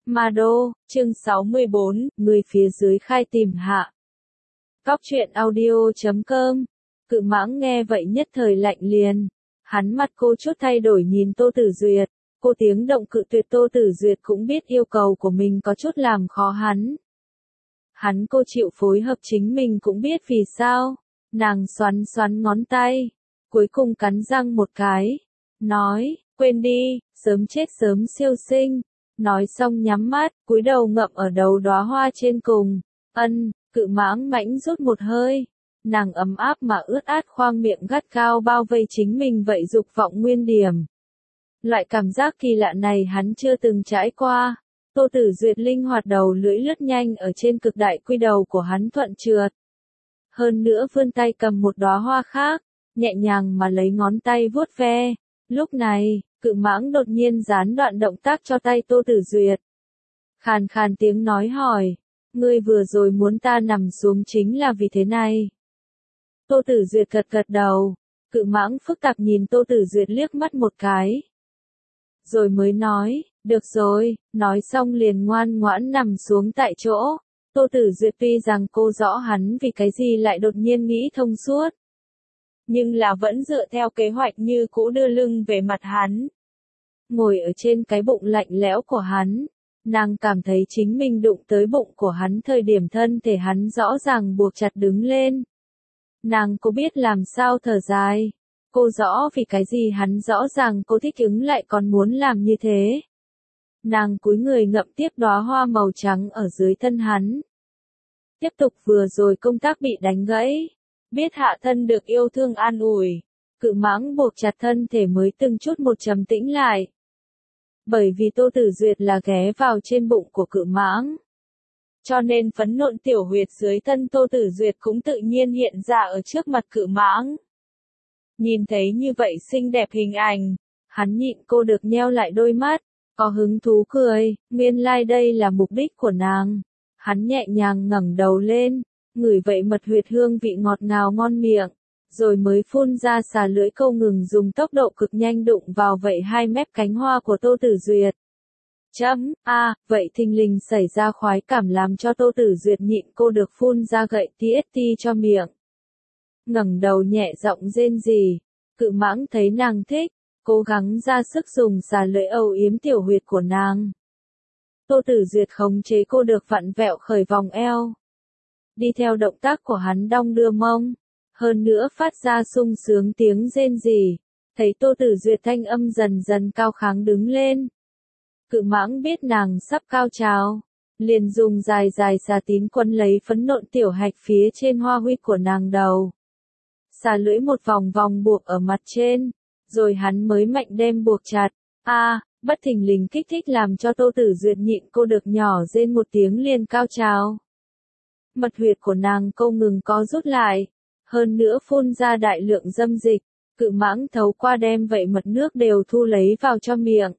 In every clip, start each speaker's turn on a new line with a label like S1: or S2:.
S1: Ma Đô, chương 64, người phía dưới khai tìm hạ. Cóc truyện audio.com. Cự Mãng nghe vậy nhất thời lạnh liền. Hắn mặt cô chút thay đổi nhìn Tô Tử Duyệt. Cô tiếng động cự tuyệt Tô Tử Duyệt cũng biết yêu cầu của mình có chút làm khó hắn. Hắn cô chịu phối hợp chính mình cũng biết vì sao. Nàng xoắn xoắn ngón tay. Cuối cùng cắn răng một cái. Nói, quên đi, sớm chết sớm siêu sinh. Nói xong nhắm mắt, cúi đầu ngậm ở đầu đóa hoa trên cùng. Cự Mãng mãnh rút một hơi. Nàng ấm áp mà ướt át khoang miệng gắt gao bao vây chính mình vậy dục vọng nguyên điểm. Loại cảm giác kỳ lạ này hắn chưa từng trải qua. Tô Tử Duyệt linh hoạt đầu lưỡi lướt nhanh ở trên cực đại quy đầu của hắn thuận trượt. Hơn nữa vươn tay cầm một đóa hoa khác, nhẹ nhàng mà lấy ngón tay vuốt ve. Lúc này, Cự Mãng đột nhiên gián đoạn động tác cho tay Tô Tử Duyệt. Khàn khàn tiếng nói hỏi, ngươi vừa rồi muốn ta nằm xuống chính là vì thế này. Tô Tử Duyệt gật gật đầu, Cự Mãng phức tạp nhìn Tô Tử Duyệt liếc mắt một cái. Rồi mới nói, được rồi, nói xong liền ngoan ngoãn nằm xuống tại chỗ. Tô Tử Duyệt tuy rằng cô rõ hắn vì cái gì lại đột nhiên nghĩ thông suốt. Nhưng là vẫn dựa theo kế hoạch như cũ đưa lưng về mặt hắn. Ngồi ở trên cái bụng lạnh lẽo của hắn, nàng cảm thấy chính mình đụng tới bụng của hắn thời điểm thân thể hắn rõ ràng buộc chặt đứng lên. Nàng có biết làm sao thở dài. Cô rõ vì cái gì hắn rõ ràng cô thích ứng lại còn muốn làm như thế. Nàng cúi người ngậm tiếp đóa hoa màu trắng ở dưới thân hắn. Tiếp tục vừa rồi công tác bị đánh gãy. Biết hạ thân được yêu thương an ủi. Cự Mãng buộc chặt thân thể mới từng chút một trầm tĩnh lại. Bởi vì Tô Tử Duyệt là ghé vào trên bụng của Cự Mãng. Cho nên phấn nộn tiểu huyệt dưới thân Tô Tử Duyệt cũng tự nhiên hiện ra ở trước mặt Cự Mãng. Nhìn thấy như vậy xinh đẹp hình ảnh, hắn nhịn cô được nheo lại đôi mắt, có hứng thú cười, nguyên lai đây là mục đích của nàng. Hắn nhẹ nhàng ngẩng đầu lên, ngửi vậy mật huyệt hương vị ngọt ngào ngon miệng, rồi mới phun ra xà lưỡi câu ngừng dùng tốc độ cực nhanh đụng vào vậy hai mép cánh hoa của Tô Tử Duyệt. Vậy thình lình xảy ra khoái cảm làm cho Tô Tử Duyệt nhịn cô được phun ra gậy TST cho miệng. Ngẩng đầu nhẹ giọng rên rỉ, Cự Mãng thấy nàng thích, cố gắng ra sức dùng xà lưỡi âu yếm tiểu huyệt của nàng. Tô Tử Duyệt khống chế cô được vặn vẹo khởi vòng eo. Đi theo động tác của hắn đong đưa mông, hơn nữa phát ra sung sướng tiếng rên rỉ, thấy Tô Tử Duyệt thanh âm dần dần cao kháng đứng lên. Cự Mãng biết nàng sắp cao trào, liền dùng dài dài xà tín quấn lấy phấn nộn tiểu hạch phía trên hoa huyệt của nàng đầu. Xà lưỡi một vòng vòng buộc ở mặt trên, rồi hắn mới mạnh đem buộc chặt. Bất thình lình kích thích làm cho Tô Tử Duyệt nhịn cô được nhỏ rên một tiếng liền cao trào. Mật huyệt của nàng không ngừng co rút lại, hơn nữa phun ra đại lượng dâm dịch, Cự Mãng thấu qua đem vậy mật nước đều thu lấy vào cho miệng.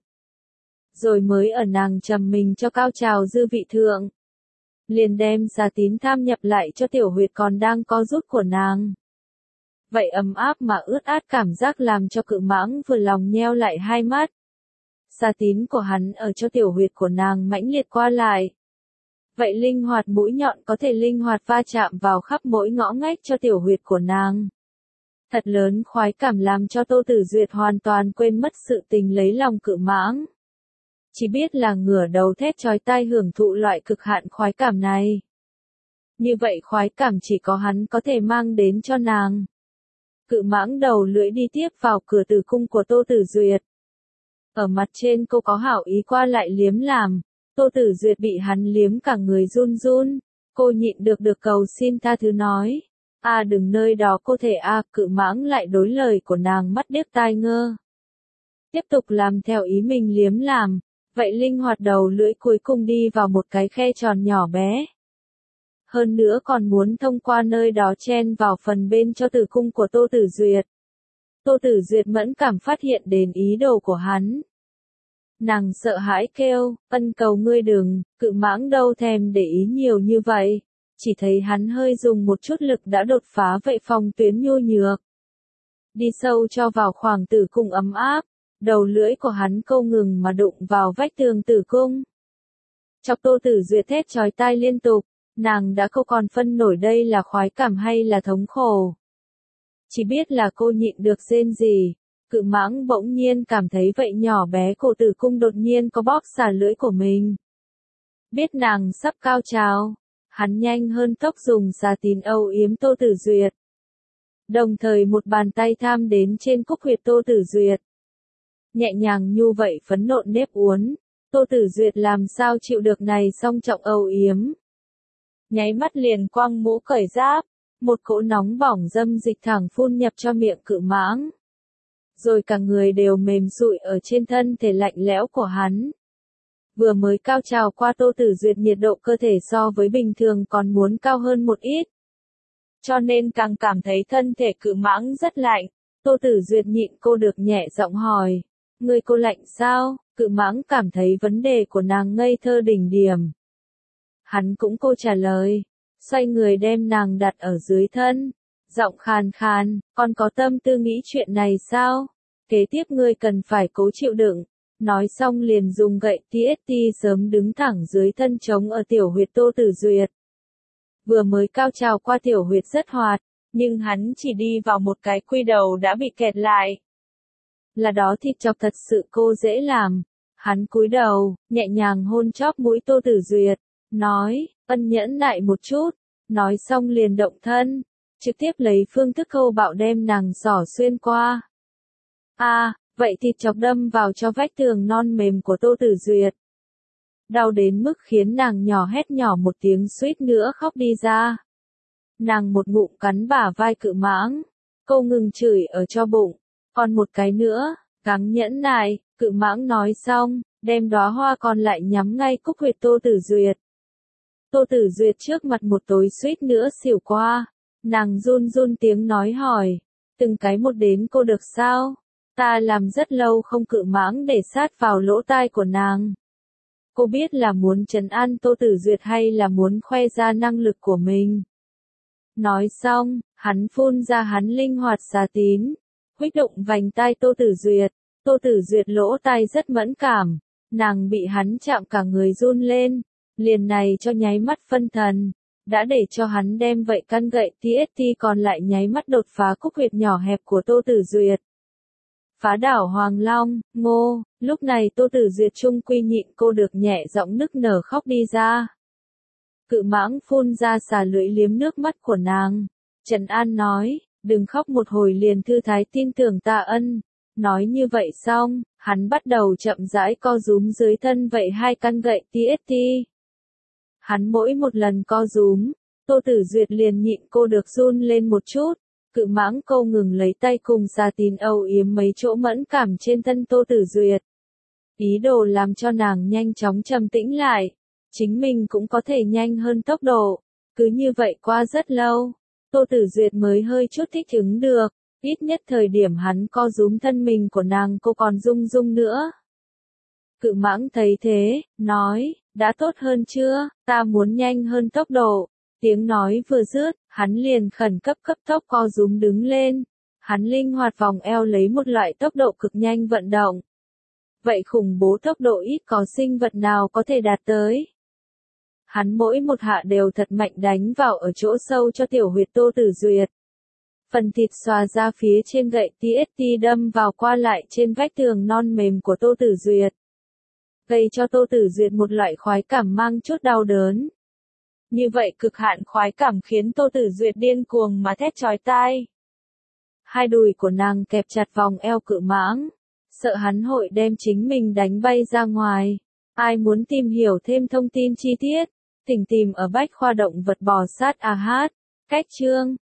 S1: Rồi mới ở nàng trầm mình cho cao trào dư vị thượng. Liền đem xà tín tham nhập lại cho tiểu huyệt còn đang co rút của nàng. Vậy ấm áp mà ướt át cảm giác làm cho Cự Mãng vừa lòng nheo lại hai mắt. Xà tín của hắn ở cho tiểu huyệt của nàng mãnh liệt qua lại. Vậy linh hoạt mũi nhọn có thể linh hoạt va chạm vào khắp mỗi ngõ ngách cho tiểu huyệt của nàng. Thật lớn khoái cảm làm cho Tô Tử Duyệt hoàn toàn quên mất sự tình lấy lòng Cự Mãng. Chỉ biết là ngửa đầu thét chói tai hưởng thụ loại cực hạn khoái cảm này. Như vậy khoái cảm chỉ có hắn có thể mang đến cho nàng. Cự Mãng đầu lưỡi đi tiếp vào cửa tử cung của Tô Tử Duyệt. Ở mặt trên cô có hảo ý qua lại liếm làm, Tô Tử Duyệt bị hắn liếm cả người run run, cô nhịn được cầu xin tha thứ nói. Đừng nơi đó cô thể Cự Mãng lại đối lời của nàng mắt điếc tai ngơ. Tiếp tục làm theo ý mình liếm làm, vậy linh hoạt đầu lưỡi cuối cùng đi vào một cái khe tròn nhỏ bé. Hơn nữa còn muốn thông qua nơi đó chen vào phần bên cho tử cung của Tô Tử Duyệt. Tô Tử Duyệt mẫn cảm phát hiện đến ý đồ của hắn. Nàng sợ hãi kêu, cầu ngươi đừng, Cự Mãng đâu thèm để ý nhiều như vậy. Chỉ thấy hắn hơi dùng một chút lực đã đột phá vậy phòng tuyến nhu nhược. Đi sâu cho vào khoảng tử cung ấm áp, đầu lưỡi của hắn câu ngừng mà đụng vào vách tường tử cung. Chọc Tô Tử Duyệt thét chói tai liên tục, nàng đã không còn phân nổi đây là khoái cảm hay là thống khổ. Chỉ biết là cô nhịn được rên rỉ. Cự mãng bỗng nhiên cảm thấy vậy nhỏ bé cổ tử cung đột nhiên có bóp xả lưỡi của mình. Biết nàng sắp cao trào, hắn nhanh hơn tốc dùng xà tín âu yếm Tô Tử Duyệt. Đồng thời một bàn tay tham đến trên cúc huyệt Tô Tử Duyệt. Nhẹ nhàng nhu vậy phấn nộn nếp uốn, Tô Tử Duyệt làm sao chịu được này song trọng âu yếm. Nháy mắt liền quăng mũ cởi giáp, một cỗ nóng bỏng dâm dịch thẳng phun nhập cho miệng cự mãng. Rồi cả người đều mềm sụi ở trên thân thể lạnh lẽo của hắn. Vừa mới cao trào qua Tô Tử Duyệt nhiệt độ cơ thể so với bình thường còn muốn cao hơn một ít. Cho nên càng cảm thấy thân thể cự mãng rất lạnh. Tô Tử Duyệt nhịn cô được nhẹ giọng hỏi. Người cô lạnh sao? Cự mãng cảm thấy vấn đề của nàng ngây thơ đỉnh điểm. Hắn cũng cô trả lời. Xoay người đem nàng đặt ở dưới thân. Giọng khàn khàn, con có tâm tư nghĩ chuyện này sao? Kế tiếp ngươi cần phải cố chịu đựng. Nói xong liền dùng gậy TST sớm đứng thẳng dưới thân trống ở tiểu huyệt Tô Tử Duyệt. Vừa mới cao trào qua tiểu huyệt rất hoạt, nhưng hắn chỉ đi vào một cái quy đầu đã bị kẹt lại. Là đó thịt chọc thật sự cô dễ làm. Hắn cúi đầu, nhẹ nhàng hôn chóp mũi Tô Tử Duyệt, nói, ân nhẫn nại một chút. Nói xong liền động thân, trực tiếp lấy phương thức câu bạo đem nàng xỏ xuyên qua. Vậy thịt chọc đâm vào cho vách tường non mềm của Tô Tử Duyệt. Đau đến mức khiến nàng nhỏ hét nhỏ một tiếng suýt nữa khóc đi ra. Nàng một ngụm cắn bả vai cự mãng, cô ngừng chửi ở cho bụng, còn một cái nữa, gắng nhẫn nại, cự mãng nói xong, đem đóa hoa còn lại nhắm ngay cúc huyệt Tô Tử Duyệt. Tô Tử Duyệt trước mặt một tối suýt nữa xỉu qua, nàng run run tiếng nói hỏi, từng cái một đến cô được sao? Ta làm rất lâu không cự mãng để sát vào lỗ tai của nàng. Cô biết là muốn trấn an Tô Tử Duyệt hay là muốn khoe ra năng lực của mình. Nói xong, hắn phun ra hắn linh hoạt xà tín, khuếch động vành tai Tô Tử Duyệt. Tô Tử Duyệt lỗ tai rất mẫn cảm, nàng bị hắn chạm cả người run lên, liền này cho nháy mắt phân thần, đã để cho hắn đem vậy căn gậy TST còn lại nháy mắt đột phá cúc huyệt nhỏ hẹp của Tô Tử Duyệt. Phá đảo Hoàng Long, ngô, lúc này Tô Tử Duyệt trung quy nhịn cô được nhẹ giọng nức nở khóc đi ra. Cự mãng phun ra xà lưỡi liếm nước mắt của nàng. Trần An nói, đừng khóc một hồi liền thư thái tin tưởng ta ân. Nói như vậy xong, hắn bắt đầu chậm rãi co rúm dưới thân vậy hai căn gậy TST. Hắn mỗi một lần co rúm, Tô Tử Duyệt liền nhịn cô được run lên một chút. Cự mãng câu ngừng lấy tay cùng xà tín âu yếm mấy chỗ mẫn cảm trên thân Tô Tử Duyệt. Ý đồ làm cho nàng nhanh chóng trầm tĩnh lại. Chính mình cũng có thể nhanh hơn tốc độ. Cứ như vậy qua rất lâu, Tô Tử Duyệt mới hơi chút thích ứng được. Ít nhất thời điểm hắn co rúm thân mình của nàng cô còn rung rung nữa. Cự mãng thấy thế, nói, đã tốt hơn chưa, ta muốn nhanh hơn tốc độ. Tiếng nói vừa dứt, hắn liền khẩn cấp cấp tốc co rúm đứng lên. Hắn linh hoạt vòng eo lấy một loại tốc độ cực nhanh vận động. Vậy khủng bố tốc độ ít có sinh vật nào có thể đạt tới. Hắn mỗi một hạ đều thật mạnh đánh vào ở chỗ sâu cho tiểu huyệt Tô Tử Duyệt. Phần thịt xòa ra phía trên gậy TST đâm vào qua lại trên vách tường non mềm của Tô Tử Duyệt. Gây cho Tô Tử Duyệt một loại khoái cảm mang chút đau đớn. Như vậy cực hạn khoái cảm khiến Tô Tử Duyệt điên cuồng mà thét chói tai. Hai đùi của nàng kẹp chặt vòng eo cự mãng, sợ hắn hội đem chính mình đánh bay ra ngoài. Ai muốn tìm hiểu thêm thông tin chi tiết, thỉnh tìm ở Bách khoa động vật bò sát AH, cách chương.